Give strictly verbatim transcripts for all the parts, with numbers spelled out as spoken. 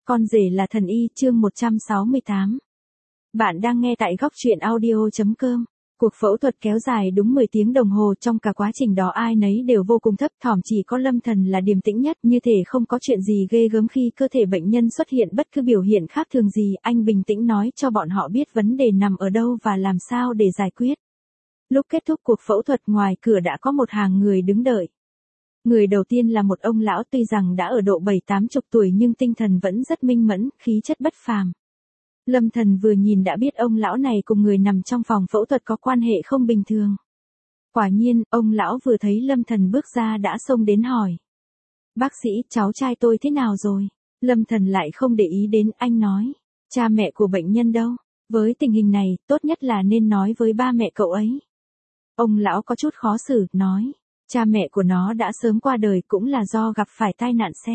Con rể là thần y, chương một trăm sáu mươi tám. Bạn đang nghe tại góc truyện audio chấm com. Cuộc phẫu thuật kéo dài đúng mười tiếng đồng hồ, trong cả quá trình đó ai nấy đều vô cùng thấp thỏm, chỉ có Lâm Thần là điềm tĩnh nhất, như thể không có chuyện gì ghê gớm khi cơ thể bệnh nhân xuất hiện bất cứ biểu hiện khác thường gì, anh bình tĩnh nói cho bọn họ biết vấn đề nằm ở đâu và làm sao để giải quyết. Lúc kết thúc cuộc phẫu thuật, ngoài cửa đã có một hàng người đứng đợi. Người đầu tiên là một ông lão, tuy rằng đã ở độ bảy tám chục tuổi nhưng tinh thần vẫn rất minh mẫn, khí chất bất phàm. Lâm Thần vừa nhìn đã biết ông lão này cùng người nằm trong phòng phẫu thuật có quan hệ không bình thường. Quả nhiên, ông lão vừa thấy Lâm Thần bước ra đã xông đến hỏi. Bác sĩ, cháu trai tôi thế nào rồi? Lâm Thần lại không để ý đến, anh nói. Cha mẹ của bệnh nhân đâu? Với tình hình này, tốt nhất là nên nói với ba mẹ cậu ấy. Ông lão có chút khó xử, nói. Cha mẹ của nó đã sớm qua đời, cũng là do gặp phải tai nạn xe.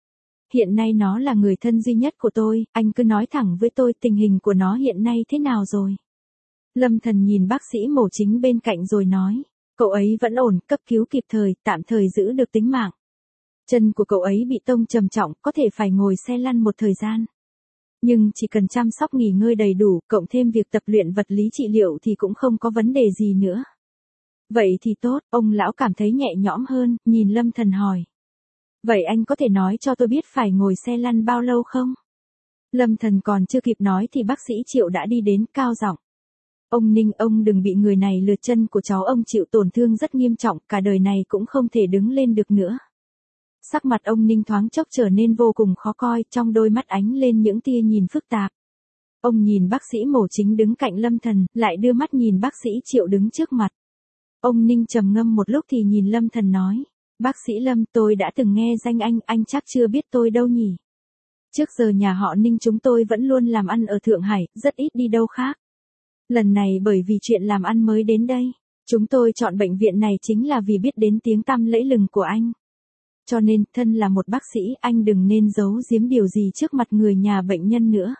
Hiện nay nó là người thân duy nhất của tôi, anh cứ nói thẳng với tôi tình hình của nó hiện nay thế nào rồi. Lâm Thần nhìn bác sĩ mổ chính bên cạnh rồi nói, cậu ấy vẫn ổn, cấp cứu kịp thời, tạm thời giữ được tính mạng. Chân của cậu ấy bị tông trầm trọng, có thể phải ngồi xe lăn một thời gian. Nhưng chỉ cần chăm sóc nghỉ ngơi đầy đủ, cộng thêm việc tập luyện vật lý trị liệu thì cũng không có vấn đề gì nữa. Vậy thì tốt, ông lão cảm thấy nhẹ nhõm hơn, nhìn Lâm Thần hỏi. Vậy anh có thể nói cho tôi biết phải ngồi xe lăn bao lâu không? Lâm Thần còn chưa kịp nói thì bác sĩ Triệu đã đi đến, cao giọng. Ông Ninh, ông đừng bị người này lừa, chân của cháu ông chịu tổn thương rất nghiêm trọng, cả đời này cũng không thể đứng lên được nữa. Sắc mặt ông Ninh thoáng chốc trở nên vô cùng khó coi, trong đôi mắt ánh lên những tia nhìn phức tạp. Ông nhìn bác sĩ mổ chính đứng cạnh Lâm Thần, lại đưa mắt nhìn bác sĩ Triệu đứng trước mặt. Ông Ninh trầm ngâm một lúc thì nhìn Lâm Thần nói. Bác sĩ Lâm, tôi đã từng nghe danh anh, anh chắc chưa biết tôi đâu nhỉ? Trước giờ nhà họ Ninh chúng tôi vẫn luôn làm ăn ở Thượng Hải, rất ít đi đâu khác. Lần này bởi vì chuyện làm ăn mới đến đây. Chúng tôi chọn bệnh viện này chính là vì biết đến tiếng tăm lẫy lừng của anh. Cho nên, thân là một bác sĩ, anh đừng nên giấu giếm điều gì trước mặt người nhà bệnh nhân nữa.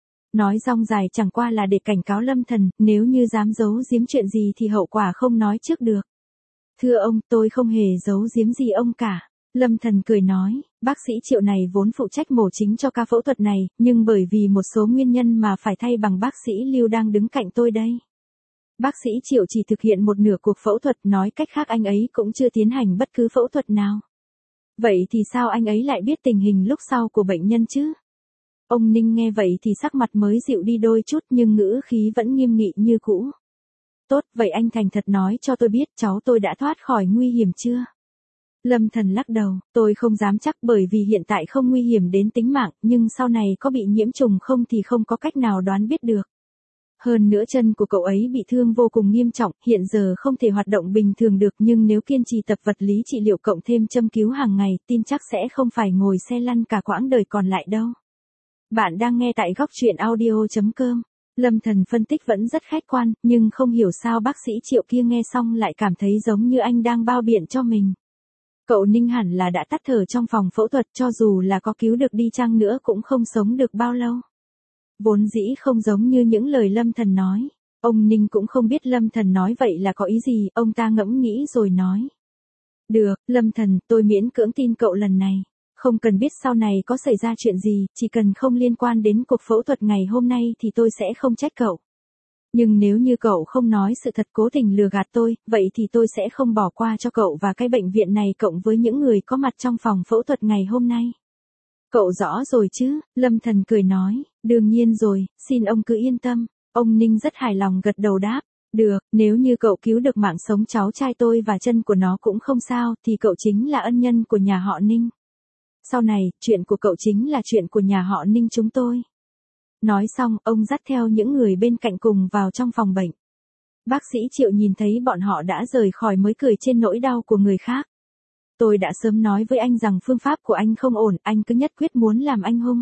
Nói rong dài chẳng qua là để cảnh cáo Lâm Thần, nếu như dám giấu giếm chuyện gì thì hậu quả không nói trước được. Thưa ông, tôi không hề giấu giếm gì ông cả. Lâm Thần cười nói, bác sĩ Triệu này vốn phụ trách mổ chính cho ca phẫu thuật này, nhưng bởi vì một số nguyên nhân mà phải thay bằng bác sĩ Lưu đang đứng cạnh tôi đây. Bác sĩ Triệu chỉ thực hiện một nửa cuộc phẫu thuật, nói cách khác anh ấy cũng chưa tiến hành bất cứ phẫu thuật nào. Vậy thì sao anh ấy lại biết tình hình lúc sau của bệnh nhân chứ? Ông Ninh nghe vậy thì sắc mặt mới dịu đi đôi chút nhưng ngữ khí vẫn nghiêm nghị như cũ. Tốt, vậy anh thành thật nói cho tôi biết cháu tôi đã thoát khỏi nguy hiểm chưa? Lâm Thần lắc đầu, tôi không dám chắc bởi vì hiện tại không nguy hiểm đến tính mạng, nhưng sau này có bị nhiễm trùng không thì không có cách nào đoán biết được. Hơn nữa chân của cậu ấy bị thương vô cùng nghiêm trọng, hiện giờ không thể hoạt động bình thường được, nhưng nếu kiên trì tập vật lý trị liệu cộng thêm châm cứu hàng ngày, tin chắc sẽ không phải ngồi xe lăn cả quãng đời còn lại đâu. Bạn đang nghe tại góc truyện audio chấm com. Lâm Thần phân tích vẫn rất khách quan, nhưng không hiểu sao bác sĩ Triệu kia nghe xong lại cảm thấy giống như anh đang bao biện cho mình. Cậu Ninh hẳn là đã tắt thở trong phòng phẫu thuật, cho dù là có cứu được đi chăng nữa cũng không sống được bao lâu. Vốn dĩ không giống như những lời Lâm Thần nói. Ông Ninh cũng không biết Lâm Thần nói vậy là có ý gì, ông ta ngẫm nghĩ rồi nói. Được, Lâm Thần, tôi miễn cưỡng tin cậu lần này. Không cần biết sau này có xảy ra chuyện gì, chỉ cần không liên quan đến cuộc phẫu thuật ngày hôm nay thì tôi sẽ không trách cậu. Nhưng nếu như cậu không nói sự thật cố tình lừa gạt tôi, vậy thì tôi sẽ không bỏ qua cho cậu và cái bệnh viện này cộng với những người có mặt trong phòng phẫu thuật ngày hôm nay. Cậu rõ rồi chứ, Lâm Thần cười nói, đương nhiên rồi, xin ông cứ yên tâm. Ông Ninh rất hài lòng gật đầu đáp, được, nếu như cậu cứu được mạng sống cháu trai tôi và chân của nó cũng không sao, thì cậu chính là ân nhân của nhà họ Ninh. Sau này, chuyện của cậu chính là chuyện của nhà họ Ninh chúng tôi. Nói xong, ông dắt theo những người bên cạnh cùng vào trong phòng bệnh. Bác sĩ Triệu nhìn thấy bọn họ đã rời khỏi mới cười trên nỗi đau của người khác. Tôi đã sớm nói với anh rằng phương pháp của anh không ổn, anh cứ nhất quyết muốn làm anh hung.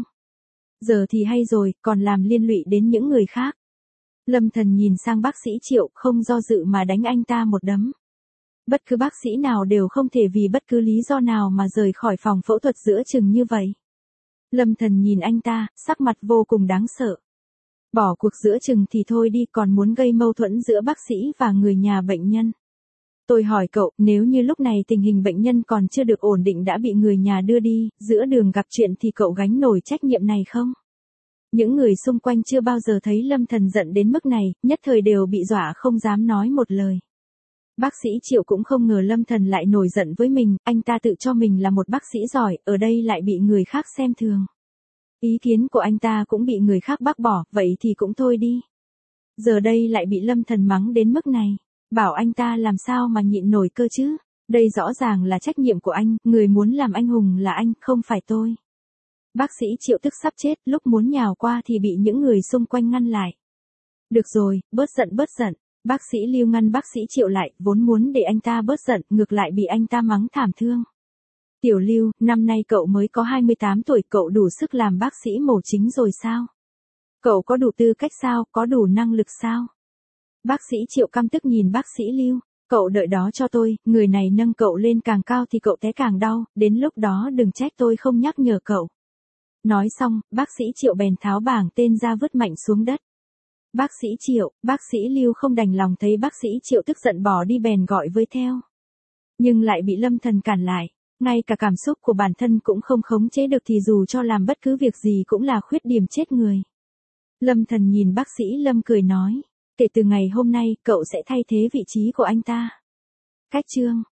Giờ thì hay rồi, còn làm liên lụy đến những người khác. Lâm Thần nhìn sang bác sĩ Triệu, không do dự mà đánh anh ta một đấm. Bất cứ bác sĩ nào đều không thể vì bất cứ lý do nào mà rời khỏi phòng phẫu thuật giữa chừng như vậy. Lâm Thần nhìn anh ta, sắc mặt vô cùng đáng sợ. Bỏ cuộc giữa chừng thì thôi đi, còn muốn gây mâu thuẫn giữa bác sĩ và người nhà bệnh nhân. Tôi hỏi cậu, nếu như lúc này tình hình bệnh nhân còn chưa được ổn định đã bị người nhà đưa đi, giữa đường gặp chuyện thì cậu gánh nổi trách nhiệm này không? Những người xung quanh chưa bao giờ thấy Lâm Thần giận đến mức này, nhất thời đều bị dọa không dám nói một lời. Bác sĩ Triệu cũng không ngờ Lâm Thần lại nổi giận với mình, anh ta tự cho mình là một bác sĩ giỏi, ở đây lại bị người khác xem thường. Ý kiến của anh ta cũng bị người khác bác bỏ, vậy thì cũng thôi đi. Giờ đây lại bị Lâm Thần mắng đến mức này, bảo anh ta làm sao mà nhịn nổi cơ chứ, đây rõ ràng là trách nhiệm của anh, người muốn làm anh hùng là anh, không phải tôi. Bác sĩ Triệu tức sắp chết, lúc muốn nhào qua thì bị những người xung quanh ngăn lại. Được rồi, bớt giận bớt giận, bác sĩ Lưu ngăn bác sĩ Triệu lại, vốn muốn để anh ta bớt giận, ngược lại bị anh ta mắng thảm thương. Tiểu Lưu, năm nay cậu mới có hai mươi tám tuổi, cậu đủ sức làm bác sĩ mổ chính rồi sao? Cậu có đủ tư cách sao, có đủ năng lực sao? Bác sĩ Triệu căm tức nhìn bác sĩ Lưu, cậu đợi đó cho tôi, người này nâng cậu lên càng cao thì cậu té càng đau, đến lúc đó đừng trách tôi không nhắc nhở cậu. Nói xong, bác sĩ Triệu bèn tháo bảng tên ra vứt mạnh xuống đất. Bác sĩ Triệu, bác sĩ Lưu không đành lòng thấy bác sĩ Triệu tức giận bỏ đi bèn gọi với theo. Nhưng lại bị Lâm Thần cản lại, ngay cả cảm xúc của bản thân cũng không khống chế được thì dù cho làm bất cứ việc gì cũng là khuyết điểm chết người. Lâm Thần nhìn bác sĩ Lâm cười nói, kể từ ngày hôm nay cậu sẽ thay thế vị trí của anh ta. Cách chương